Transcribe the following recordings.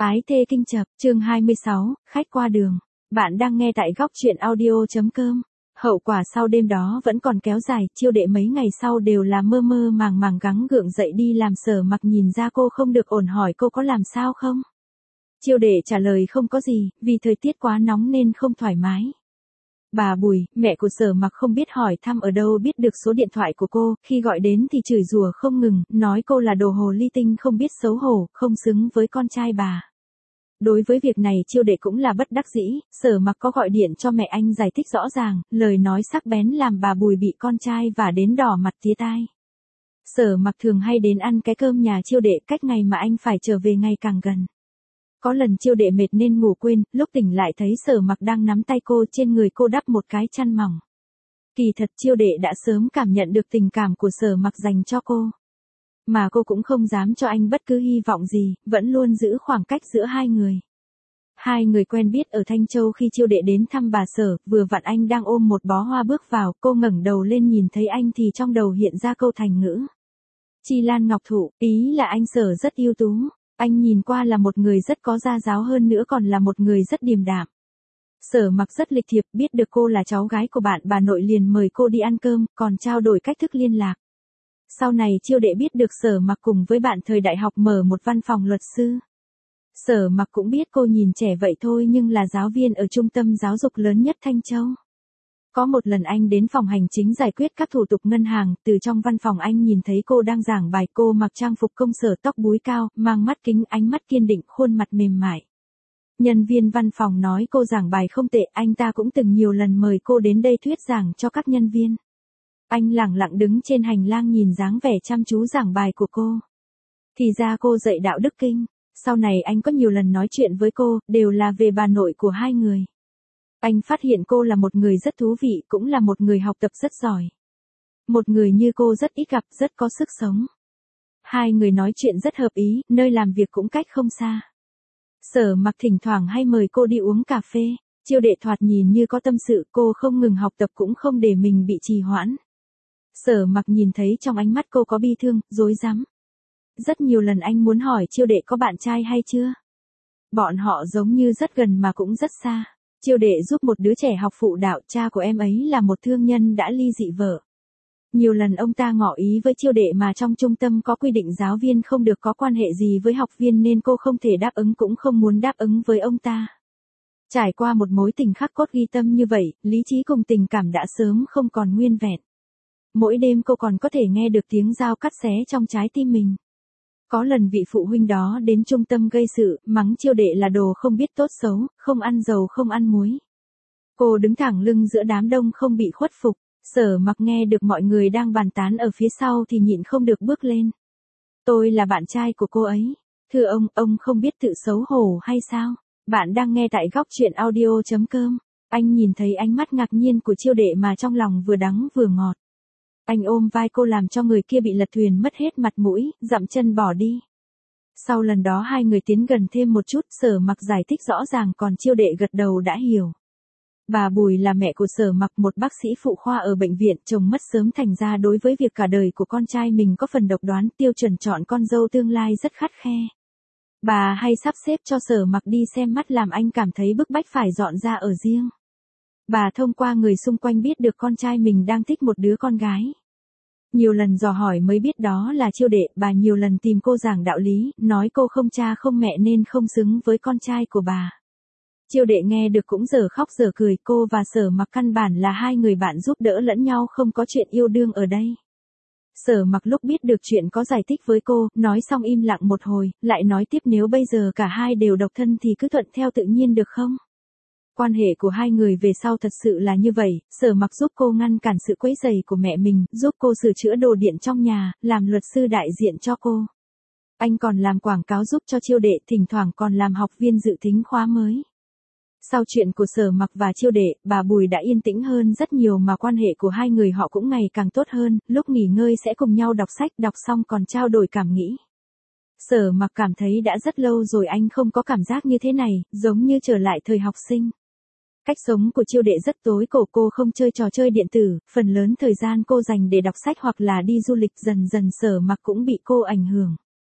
Ái thê kinh chập, chương 26, khách qua đường. Bạn đang nghe tại góc truyện audio.com. Hậu quả sau đêm đó vẫn còn kéo dài, Chiêu Đệ mấy ngày sau đều là mơ mơ màng màng gắng gượng dậy đi làm. Sở Mặc nhìn ra cô không được ổn hỏi cô có làm sao không. Chiêu Đệ trả lời không có gì, vì thời tiết quá nóng nên không thoải mái. Bà Bùi, mẹ của Sở Mặc không biết hỏi thăm ở đâu biết được số điện thoại của cô, khi gọi đến thì chửi rủa không ngừng, nói cô là đồ hồ ly tinh không biết xấu hổ, không xứng với con trai bà. Đối với việc này Chiêu Đệ cũng là bất đắc dĩ, Sở Mặc có gọi điện cho mẹ anh giải thích rõ ràng, lời nói sắc bén làm bà Bùi bị con trai vả đến đỏ mặt tía tai. Sở Mặc thường hay đến ăn cái cơm nhà Chiêu Đệ, cách ngày mà anh phải trở về ngày càng gần. Có lần Chiêu Đệ mệt nên ngủ quên, lúc tỉnh lại thấy Sở Mặc đang nắm tay cô, trên người cô đắp một cái chăn mỏng. Kỳ thật Chiêu Đệ đã sớm cảm nhận được tình cảm của Sở Mặc dành cho cô. Mà cô cũng không dám cho anh bất cứ hy vọng gì, vẫn luôn giữ khoảng cách giữa hai người. Hai người quen biết ở Thanh Châu khi Chiêu Đệ đến thăm bà Sở, vừa vặn anh đang ôm một bó hoa bước vào, cô ngẩng đầu lên nhìn thấy anh thì trong đầu hiện ra câu thành ngữ. Chi Lan Ngọc Thụ, ý là anh Sở rất ưu tú. Anh nhìn qua là một người rất có gia giáo, hơn nữa còn là một người rất điềm đạm. Sở Mặc rất lịch thiệp, biết được cô là cháu gái của bạn bà nội liền mời cô đi ăn cơm, còn trao đổi cách thức liên lạc. Sau này Chiêu Đệ biết được Sở Mặc cùng với bạn thời đại học mở một văn phòng luật sư. Sở Mặc cũng biết cô nhìn trẻ vậy thôi nhưng là giáo viên ở trung tâm giáo dục lớn nhất Thanh Châu. Có một lần anh đến phòng hành chính giải quyết các thủ tục ngân hàng, từ trong văn phòng anh nhìn thấy cô đang giảng bài, cô mặc trang phục công sở, tóc búi cao, mang mắt kính, ánh mắt kiên định, khuôn mặt mềm mại. Nhân viên văn phòng nói cô giảng bài không tệ, anh ta cũng từng nhiều lần mời cô đến đây thuyết giảng cho các nhân viên. Anh lẳng lặng đứng trên hành lang nhìn dáng vẻ chăm chú giảng bài của cô. Thì ra cô dạy đạo đức kinh. Sau này anh có nhiều lần nói chuyện với cô, đều là về bà nội của hai người. Anh phát hiện cô là một người rất thú vị, cũng là một người học tập rất giỏi. Một người như cô rất ít gặp, rất có sức sống. Hai người nói chuyện rất hợp ý, nơi làm việc cũng cách không xa. Sở Mặc thỉnh thoảng hay mời cô đi uống cà phê. Chiêu Đệ thoạt nhìn như có tâm sự, cô không ngừng học tập cũng không để mình bị trì hoãn. Sở Mặc nhìn thấy trong ánh mắt cô có bi thương, rối rắm. Rất nhiều lần anh muốn hỏi Chiêu Đệ có bạn trai hay chưa. Bọn họ giống như rất gần mà cũng rất xa. Chiêu Đệ giúp một đứa trẻ học phụ đạo, cha của em ấy là một thương nhân đã ly dị vợ. Nhiều lần ông ta ngỏ ý với Chiêu Đệ mà trong trung tâm có quy định giáo viên không được có quan hệ gì với học viên nên cô không thể đáp ứng cũng không muốn đáp ứng với ông ta. Trải qua một mối tình khắc cốt ghi tâm như vậy, lý trí cùng tình cảm đã sớm không còn nguyên vẹn. Mỗi đêm cô còn có thể nghe được tiếng dao cắt xé trong trái tim mình. Có lần vị phụ huynh đó đến trung tâm gây sự, mắng Chiêu Đệ là đồ không biết tốt xấu, không ăn dầu không ăn muối. Cô đứng thẳng lưng giữa đám đông không bị khuất phục. Sở Mặc nghe được mọi người đang bàn tán ở phía sau thì nhịn không được bước lên. Tôi là bạn trai của cô ấy. Thưa ông không biết tự xấu hổ hay sao? Bạn đang nghe tại góc truyện audio.com. Anh nhìn thấy ánh mắt ngạc nhiên của Chiêu Đệ mà trong lòng vừa đắng vừa ngọt. Anh ôm vai cô làm cho người kia bị lật thuyền mất hết mặt mũi, dậm chân bỏ đi. Sau lần đó hai người tiến gần thêm một chút, Sở Mặc giải thích rõ ràng còn Chiêu Đệ gật đầu đã hiểu. Bà Bùi là mẹ của Sở Mặc, một bác sĩ phụ khoa ở bệnh viện, chồng mất sớm thành ra đối với việc cả đời của con trai mình có phần độc đoán, tiêu chuẩn chọn con dâu tương lai rất khắt khe. Bà hay sắp xếp cho Sở Mặc đi xem mắt làm anh cảm thấy bức bách phải dọn ra ở riêng. Bà thông qua người xung quanh biết được con trai mình đang thích một đứa con gái. Nhiều lần dò hỏi mới biết đó là Chiêu Đệ, bà nhiều lần tìm cô giảng đạo lý, nói cô không cha không mẹ nên không xứng với con trai của bà. Chiêu Đệ nghe được cũng dở khóc dở cười, cô và Sở Mặc căn bản là hai người bạn giúp đỡ lẫn nhau, không có chuyện yêu đương ở đây. Sở Mặc lúc biết được chuyện có giải thích với cô, nói xong im lặng một hồi, lại nói tiếp nếu bây giờ cả hai đều độc thân thì cứ thuận theo tự nhiên được không? Quan hệ của hai người về sau thật sự là như vậy, Sở Mặc giúp cô ngăn cản sự quấy rầy của mẹ mình, giúp cô sửa chữa đồ điện trong nhà, làm luật sư đại diện cho cô. Anh còn làm quảng cáo giúp cho Chiêu Đệ, thỉnh thoảng còn làm học viên dự thính khóa mới. Sau chuyện của Sở Mặc và Chiêu Đệ, bà Bùi đã yên tĩnh hơn rất nhiều mà quan hệ của hai người họ cũng ngày càng tốt hơn, lúc nghỉ ngơi sẽ cùng nhau đọc sách, đọc xong còn trao đổi cảm nghĩ. Sở Mặc cảm thấy đã rất lâu rồi anh không có cảm giác như thế này, giống như trở lại thời học sinh. Cách sống của Chiêu Đệ rất tối cổ, cô không chơi trò chơi điện tử, phần lớn thời gian cô dành để đọc sách hoặc là đi du lịch, dần dần Sở Mặc cũng bị cô ảnh hưởng.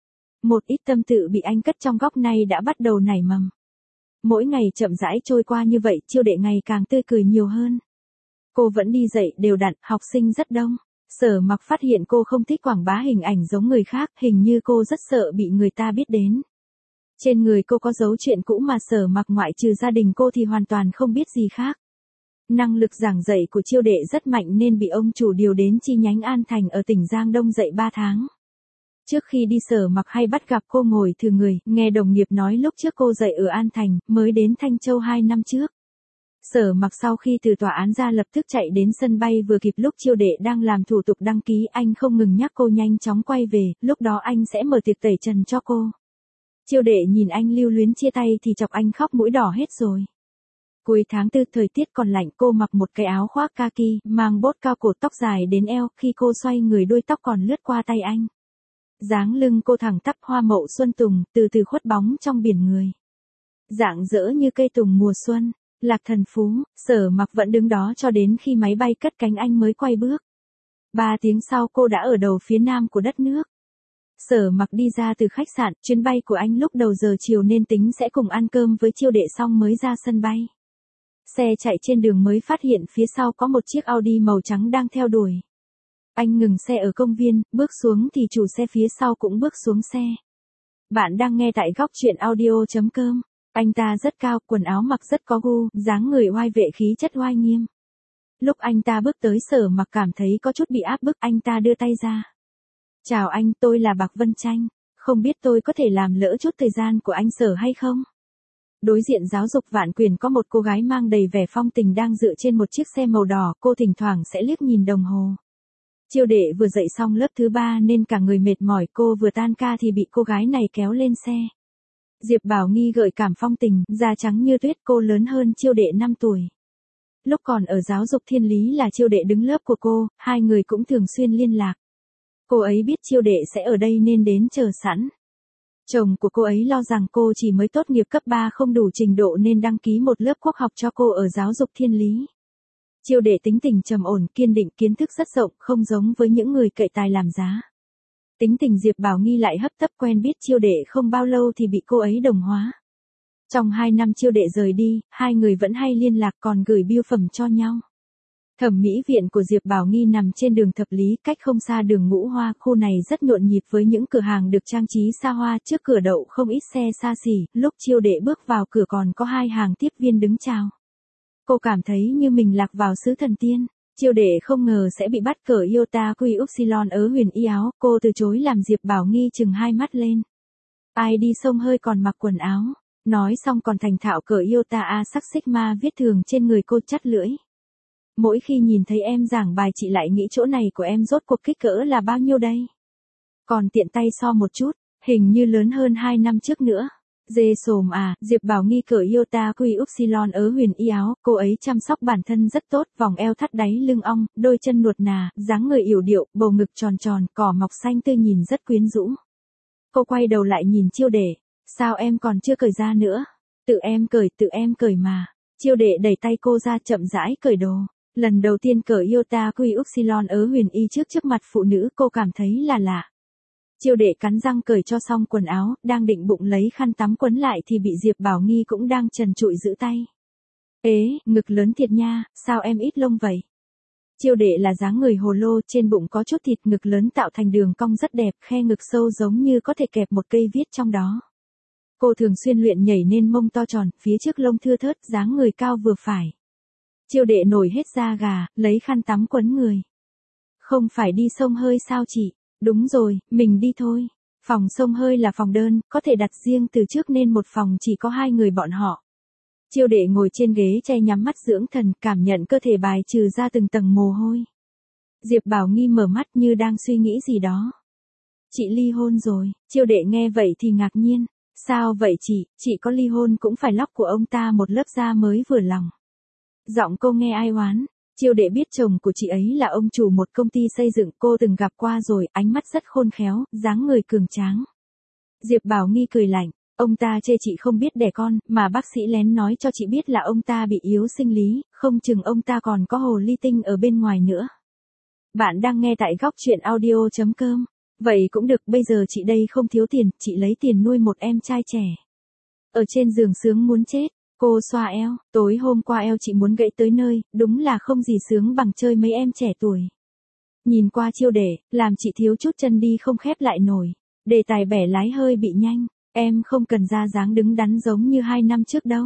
Một ít tâm tự bị anh cất trong góc này đã bắt đầu nảy mầm. Mỗi ngày chậm rãi trôi qua như vậy, Chiêu Đệ ngày càng tươi cười nhiều hơn. Cô vẫn đi dạy đều đặn, học sinh rất đông. Sở Mặc phát hiện cô không thích quảng bá hình ảnh giống người khác, hình như cô rất sợ bị người ta biết đến. Trên người cô có dấu chuyện cũ mà Sở Mặc ngoại trừ gia đình cô thì hoàn toàn không biết gì khác. Năng lực giảng dạy của Chiêu Đệ rất mạnh nên bị ông chủ điều đến chi nhánh An Thành ở tỉnh Giang Đông dạy 3 tháng. Trước khi đi Sở Mặc hay bắt gặp cô ngồi thừa người, nghe đồng nghiệp nói lúc trước cô dạy ở An Thành, mới đến Thanh Châu 2 năm trước. Sở Mặc sau khi từ tòa án ra lập tức chạy đến sân bay vừa kịp lúc Chiêu Đệ đang làm thủ tục đăng ký, anh không ngừng nhắc cô nhanh chóng quay về, lúc đó anh sẽ mở tiệc tẩy trần cho cô. Chiêu Đệ nhìn anh lưu luyến chia tay thì chọc anh khóc mũi đỏ hết rồi. Cuối tháng 4 thời tiết còn lạnh, cô mặc một cái áo khoác kaki, mang bốt cao cổ, tóc dài đến eo, khi cô xoay người đuôi tóc còn lướt qua tay anh. Dáng lưng cô thẳng tắp hoa mậu xuân tùng, từ từ khuất bóng trong biển người. Rạng rỡ như cây tùng mùa xuân, Lạc Thần Phú. Sở Mặc vẫn đứng đó cho đến khi máy bay cất cánh anh mới quay bước. 3 tiếng sau cô đã ở đầu phía nam của đất nước. Sở Mặc đi ra từ khách sạn, chuyến bay của anh lúc đầu giờ chiều nên tính sẽ cùng ăn cơm với Chiêu Đệ xong mới ra sân bay. Xe chạy trên đường mới phát hiện phía sau có một chiếc Audi màu trắng đang theo đuổi. Anh ngừng xe ở công viên, bước xuống thì chủ xe phía sau cũng bước xuống xe. Bạn đang nghe tại góc truyện audio.com. Anh ta rất cao, quần áo mặc rất có gu, dáng người oai vệ, khí chất oai nghiêm. Lúc anh ta bước tới, Sở Mặc cảm thấy có chút bị áp bức, anh ta đưa tay ra. Chào anh, tôi là Bạc Vân Tranh, không biết tôi có thể làm lỡ chút thời gian của anh Sở hay không? Đối diện giáo dục Vạn Quyền có một cô gái mang đầy vẻ phong tình đang dựa trên một chiếc xe màu đỏ, cô thỉnh thoảng sẽ liếc nhìn đồng hồ. Chiêu Đệ vừa dạy xong lớp thứ 3 nên cả người mệt mỏi, cô vừa tan ca thì bị cô gái này kéo lên xe. Diệp Bảo Nghi gợi cảm phong tình, da trắng như tuyết, cô lớn hơn Chiêu Đệ 5 tuổi. Lúc còn ở giáo dục Thiên Lý là Chiêu Đệ đứng lớp của cô, hai người cũng thường xuyên liên lạc. Cô ấy biết Chiêu Đệ sẽ ở đây nên đến chờ sẵn. Chồng của cô ấy lo rằng cô chỉ mới tốt nghiệp cấp 3 không đủ trình độ nên đăng ký một lớp quốc học cho cô ở giáo dục Thiên Lý. Chiêu Đệ tính tình trầm ổn, kiên định, kiến thức rất rộng, không giống với những người cậy tài làm giá. Tính tình Diệp Bảo Nghi lại hấp tấp, quen biết Chiêu Đệ không bao lâu thì bị cô ấy đồng hóa. Trong 2 năm Chiêu Đệ rời đi, hai người vẫn hay liên lạc, còn gửi bưu phẩm cho nhau. Thẩm mỹ viện của Diệp Bảo Nghi nằm trên đường Thập Lý, cách không xa đường Ngũ Hoa, khu này rất nhộn nhịp với những cửa hàng được trang trí xa hoa, trước cửa đậu không ít xe xa xỉ, lúc Chiêu Đệ bước vào cửa còn có 2 hàng tiếp viên đứng chào. Cô cảm thấy như mình lạc vào xứ thần tiên. Chiêu Đệ không ngờ sẽ bị bắt cờ Iota Quy Upsilon ở Huyền Y áo, cô từ chối làm Diệp Bảo Nghi chừng 2 mắt lên. Ai đi xông hơi còn mặc quần áo. Nói xong còn thành thạo cờ Iota A sắc Sigma viết thường trên người cô, chắt lưỡi. Mỗi khi nhìn thấy em giảng bài chị lại nghĩ chỗ này của em rốt cuộc kích cỡ là bao nhiêu đây? Còn tiện tay so một chút, hình như lớn hơn 2 năm trước nữa. Dê sồm à, Diệp Bảo Nghi cởi Iota Quy Upsilon ở Huyền Y áo, cô ấy chăm sóc bản thân rất tốt, vòng eo thắt đáy lưng ong, đôi chân nuột nà, dáng người yểu điệu, bầu ngực tròn tròn, cỏ mọc xanh tươi nhìn rất quyến rũ. Cô quay đầu lại nhìn Chiêu Đệ, sao em còn chưa cởi ra nữa? Tự em cởi mà. Chiêu Đệ đẩy tay cô ra, chậm rãi cởi đồ. Lần đầu tiên cởi Iota Quy Upsilon ở Huyền Y trước mặt phụ nữ, cô cảm thấy là lạ. Chiêu Đệ cắn răng cởi cho xong quần áo, đang định bụng lấy khăn tắm quấn lại thì bị Diệp Bảo Nghi cũng đang trần trụi giữ tay. Ế, ngực lớn thiệt nha, sao em ít lông vậy? Chiêu Đệ là dáng người hồ lô, trên bụng có chút thịt, ngực lớn tạo thành đường cong rất đẹp, khe ngực sâu giống như có thể kẹp một cây viết trong đó. Cô thường xuyên luyện nhảy nên mông to tròn, phía trước lông thưa thớt, dáng người cao vừa phải. Chiêu Đệ nổi hết da gà, lấy khăn tắm quấn người. Không phải đi xông hơi sao chị? Đúng rồi, mình đi thôi. Phòng xông hơi là phòng đơn, có thể đặt riêng từ trước nên một phòng chỉ có 2 người bọn họ. Chiêu Đệ ngồi trên ghế che nhắm mắt dưỡng thần, cảm nhận cơ thể bài trừ ra từng tầng mồ hôi. Diệp Bảo Nghi mở mắt như đang suy nghĩ gì đó. Chị ly hôn rồi. Chiêu Đệ nghe vậy thì ngạc nhiên. Sao vậy chị có ly hôn cũng phải lóc của ông ta một lớp da mới vừa lòng. Giọng cô nghe ai oán. Chiêu Đệ biết chồng của chị ấy là ông chủ một công ty xây dựng, cô từng gặp qua rồi, ánh mắt rất khôn khéo, dáng người cường tráng. Diệp Bảo Nghi cười lạnh, ông ta chê chị không biết đẻ con, mà bác sĩ lén nói cho chị biết là ông ta bị yếu sinh lý, không chừng ông ta còn có hồ ly tinh ở bên ngoài nữa. Bạn đang nghe tại góc truyện audio.com. Vậy cũng được, bây giờ chị đây không thiếu tiền, chị lấy tiền nuôi một em trai trẻ. Ở trên giường sướng muốn chết, cô xoa eo, tối hôm qua eo chị muốn gãy tới nơi, đúng là không gì sướng bằng chơi mấy em trẻ tuổi. Nhìn qua Chiêu Đệ, làm chị thiếu chút chân đi không khép lại nổi. Đề tài bẻ lái hơi bị nhanh, em không cần ra dáng đứng đắn giống như 2 năm trước đâu.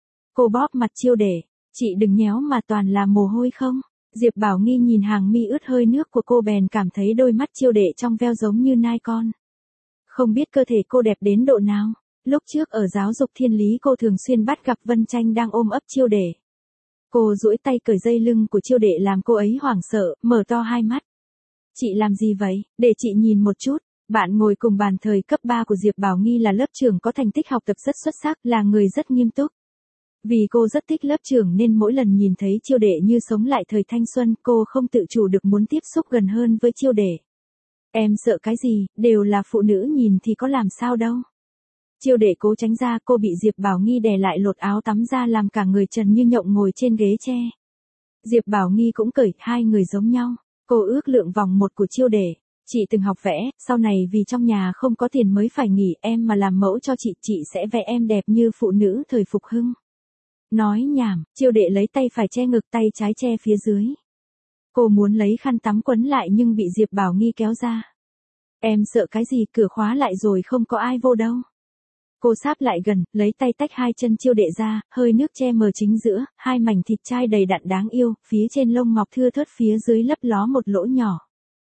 Cô bóp mặt Chiêu Đệ, chị đừng nhéo mà toàn là mồ hôi không. Diệp Bảo Nghi nhìn hàng mi ướt hơi nước của cô bèn cảm thấy đôi mắt Chiêu Đệ trong veo giống như nai con. Không biết cơ thể cô đẹp đến độ nào. Lúc trước ở giáo dục thiên lý cô thường xuyên bắt gặp Vân Tranh đang ôm ấp Chiêu Đệ. Cô duỗi tay cởi dây lưng của Chiêu Đệ làm cô ấy hoảng sợ, mở to hai mắt. Chị làm gì vậy, để chị nhìn một chút. Bạn ngồi cùng bàn thời cấp 3 của Diệp Bảo Nghi là lớp trưởng có thành tích học tập rất xuất sắc, là người rất nghiêm túc. Vì cô rất thích lớp trưởng nên mỗi lần nhìn thấy Chiêu Đệ như sống lại thời thanh xuân, cô không tự chủ được muốn tiếp xúc gần hơn với Chiêu Đệ. Em sợ cái gì, đều là phụ nữ nhìn thì có làm sao đâu. Chiêu Đệ cố tránh ra, cô bị Diệp Bảo Nghi đè lại lột áo tắm ra làm cả người trần như nhộng ngồi trên ghế tre. Diệp Bảo Nghi cũng cởi, hai người giống nhau. Cô ước lượng vòng một của Chiêu Đệ. Chị từng học vẽ, sau này vì trong nhà không có tiền mới phải nghỉ, em mà làm mẫu cho chị sẽ vẽ em đẹp như phụ nữ thời phục hưng. Nói nhảm, Chiêu Đệ lấy tay phải che ngực, tay trái che phía dưới. Cô muốn lấy khăn tắm quấn lại nhưng bị Diệp Bảo Nghi kéo ra. Em sợ cái gì, cửa khóa lại rồi không có ai vô đâu. Cô sáp lại gần, lấy tay tách hai chân Chiêu Đệ ra, hơi nước che mờ chính giữa, hai mảnh thịt chai đầy đặn đáng yêu, phía trên lông ngọc thưa thớt, phía dưới lấp ló một lỗ nhỏ.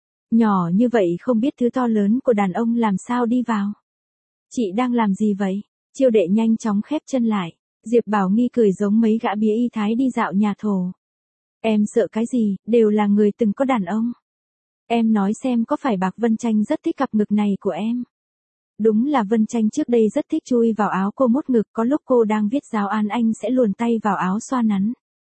Nhỏ như vậy không biết thứ to lớn của đàn ông làm sao đi vào. Chị đang làm gì vậy? Chiêu Đệ nhanh chóng khép chân lại. Diệp Bảo Nghi cười giống mấy gã bía y thái đi dạo nhà thổ. Em sợ cái gì, đều là người từng có đàn ông. Em nói xem có phải Bạc Vân Tranh rất thích cặp ngực này của em? Đúng là Vân Tranh trước đây rất thích chui vào áo cô mốt ngực, có lúc cô đang viết giáo án anh sẽ luồn tay vào áo xoa nắn.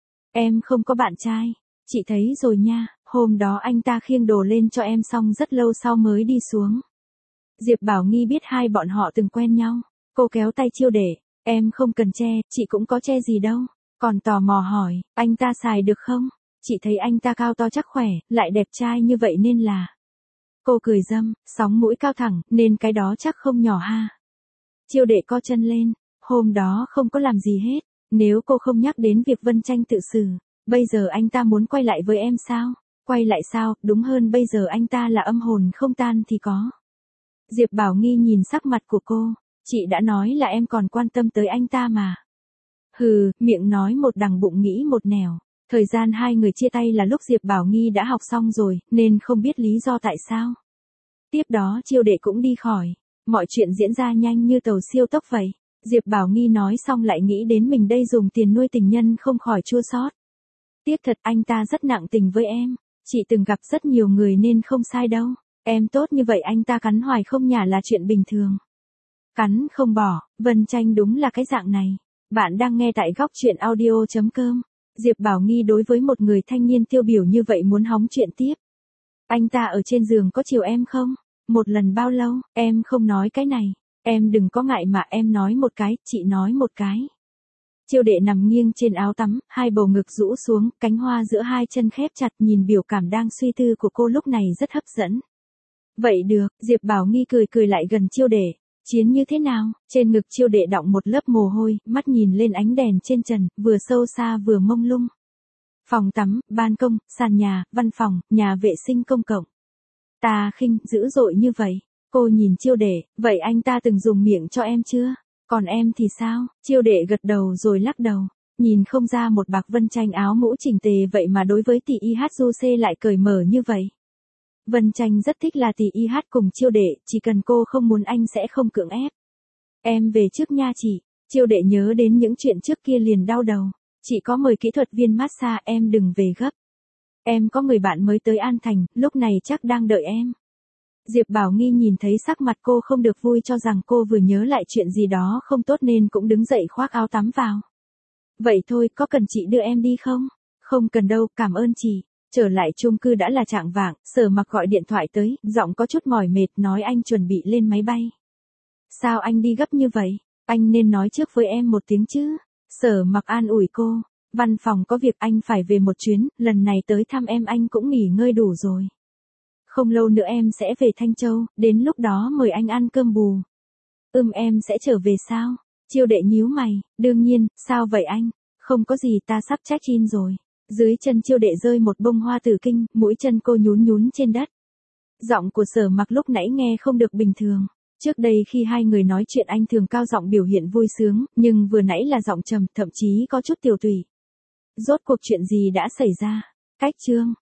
Em không có bạn trai, chị thấy rồi nha, hôm đó anh ta khiêng đồ lên cho em xong rất lâu sau mới đi xuống. Diệp Bảo Nghi biết hai bọn họ từng quen nhau, cô kéo tay Chiêu Đệ, em không cần che, chị cũng có che gì đâu, còn tò mò hỏi, anh ta xài được không? Chị thấy anh ta cao to chắc khỏe, lại đẹp trai như vậy nên là... Cô cười dâm, sóng mũi cao thẳng, nên cái đó chắc không nhỏ ha. Chiêu Đệ co chân lên, hôm đó không có làm gì hết, nếu cô không nhắc đến việc Vân Tranh tự xử, bây giờ anh ta muốn quay lại với em sao? Quay lại sao, đúng hơn bây giờ anh ta là âm hồn không tan thì có. Diệp Bảo Nghi nhìn sắc mặt của cô, chị đã nói là em còn quan tâm tới anh ta mà. Hừ, miệng nói một đằng bụng nghĩ một nẻo. Thời gian hai người chia tay là lúc Diệp Bảo Nghi đã học xong rồi, nên không biết lý do tại sao. Tiếp đó Chiêu Đệ cũng đi khỏi. Mọi chuyện diễn ra nhanh như tàu siêu tốc vậy. Diệp Bảo Nghi nói xong lại nghĩ đến mình đây dùng tiền nuôi tình nhân không khỏi chua xót. Tiếc thật, anh ta rất nặng tình với em. Chị từng gặp rất nhiều người nên không sai đâu. Em tốt như vậy anh ta cắn hoài không nhả là chuyện bình thường. Cắn không bỏ, Vân Tranh đúng là cái dạng này. Bạn đang nghe tại góc truyện audio.com. Diệp Bảo Nghi đối với một người thanh niên tiêu biểu như vậy muốn hóng chuyện tiếp. Anh ta ở trên giường có chiều em không? Một lần bao lâu? Em không nói cái này. Em đừng có ngại mà, em nói một cái, chị nói một cái. Chiêu Đệ nằm nghiêng trên áo tắm, hai bầu ngực rũ xuống, cánh hoa giữa hai chân khép chặt, nhìn biểu cảm đang suy tư của cô lúc này rất hấp dẫn. Vậy được, Diệp Bảo Nghi cười lại gần Chiêu Đệ. Chiến như thế nào? Trên ngực Chiêu Đệ đọng một lớp mồ hôi, mắt nhìn lên ánh đèn trên trần, vừa sâu xa vừa mông lung. Phòng tắm, ban công, sàn nhà, văn phòng, nhà vệ sinh công cộng. Ta khinh, dữ dội như vậy. Cô nhìn Chiêu Đệ, vậy anh ta từng dùng miệng cho em chưa? Còn em thì sao? Chiêu Đệ gật đầu rồi lắc đầu. Nhìn không ra một Bạc Vân Tranh áo mũ chỉnh tề vậy mà đối với tỷ IHJC lại cởi mở như vậy. Vân Tranh rất thích là tỷ IH cùng Chiêu Đệ, chỉ cần cô không muốn anh sẽ không cưỡng ép. Em về trước nha chị. Chiêu Đệ nhớ đến những chuyện trước kia liền đau đầu. Chị có mời kỹ thuật viên massage, em đừng về gấp. Em có người bạn mới tới An Thành, lúc này chắc đang đợi em. Diệp Bảo Nghi nhìn thấy sắc mặt cô không được vui, cho rằng cô vừa nhớ lại chuyện gì đó không tốt nên cũng đứng dậy khoác áo tắm vào. Vậy thôi, có cần chị đưa em đi không? Không cần đâu, cảm ơn chị. Trở lại chung cư đã là chạng vạng, Sở Mặc gọi điện thoại tới, giọng có chút mỏi mệt, nói anh chuẩn bị lên máy bay. Sao anh đi gấp như vậy? Anh nên nói trước với em một tiếng chứ. Sở Mặc an ủi cô. Văn phòng có việc, anh phải về một chuyến, lần này tới thăm em anh cũng nghỉ ngơi đủ rồi. Không lâu nữa em sẽ về Thanh Châu, đến lúc đó mời anh ăn cơm bù. Em sẽ trở về sao? Chiêu đệ nhíu mày, đương nhiên, sao vậy anh? Không có gì, ta sắp check-in rồi. Dưới chân Chiêu đệ rơi một bông hoa tử kinh, mũi chân cô nhún nhún trên đất. Giọng của Sở Mặc lúc nãy nghe không được bình thường. Trước đây khi hai người nói chuyện anh thường cao giọng biểu hiện vui sướng, nhưng vừa nãy là giọng trầm, thậm chí có chút tiều tụy. Rốt cuộc chuyện gì đã xảy ra? Cách chương